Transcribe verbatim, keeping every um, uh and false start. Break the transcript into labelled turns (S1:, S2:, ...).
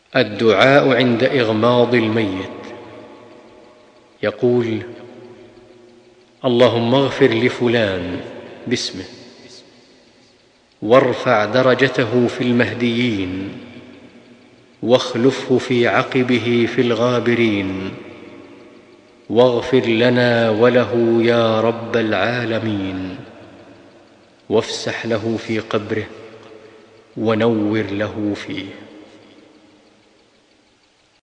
S1: الدعاء عند إغماض الميت. يقول: اللهم اغفر لفلان باسمه، وارفع درجته في المهديين، واخلفه في عقبه في الغابرين، واغفر لنا وله يا رب العالمين، وافسح له في قبره ونور له فيه.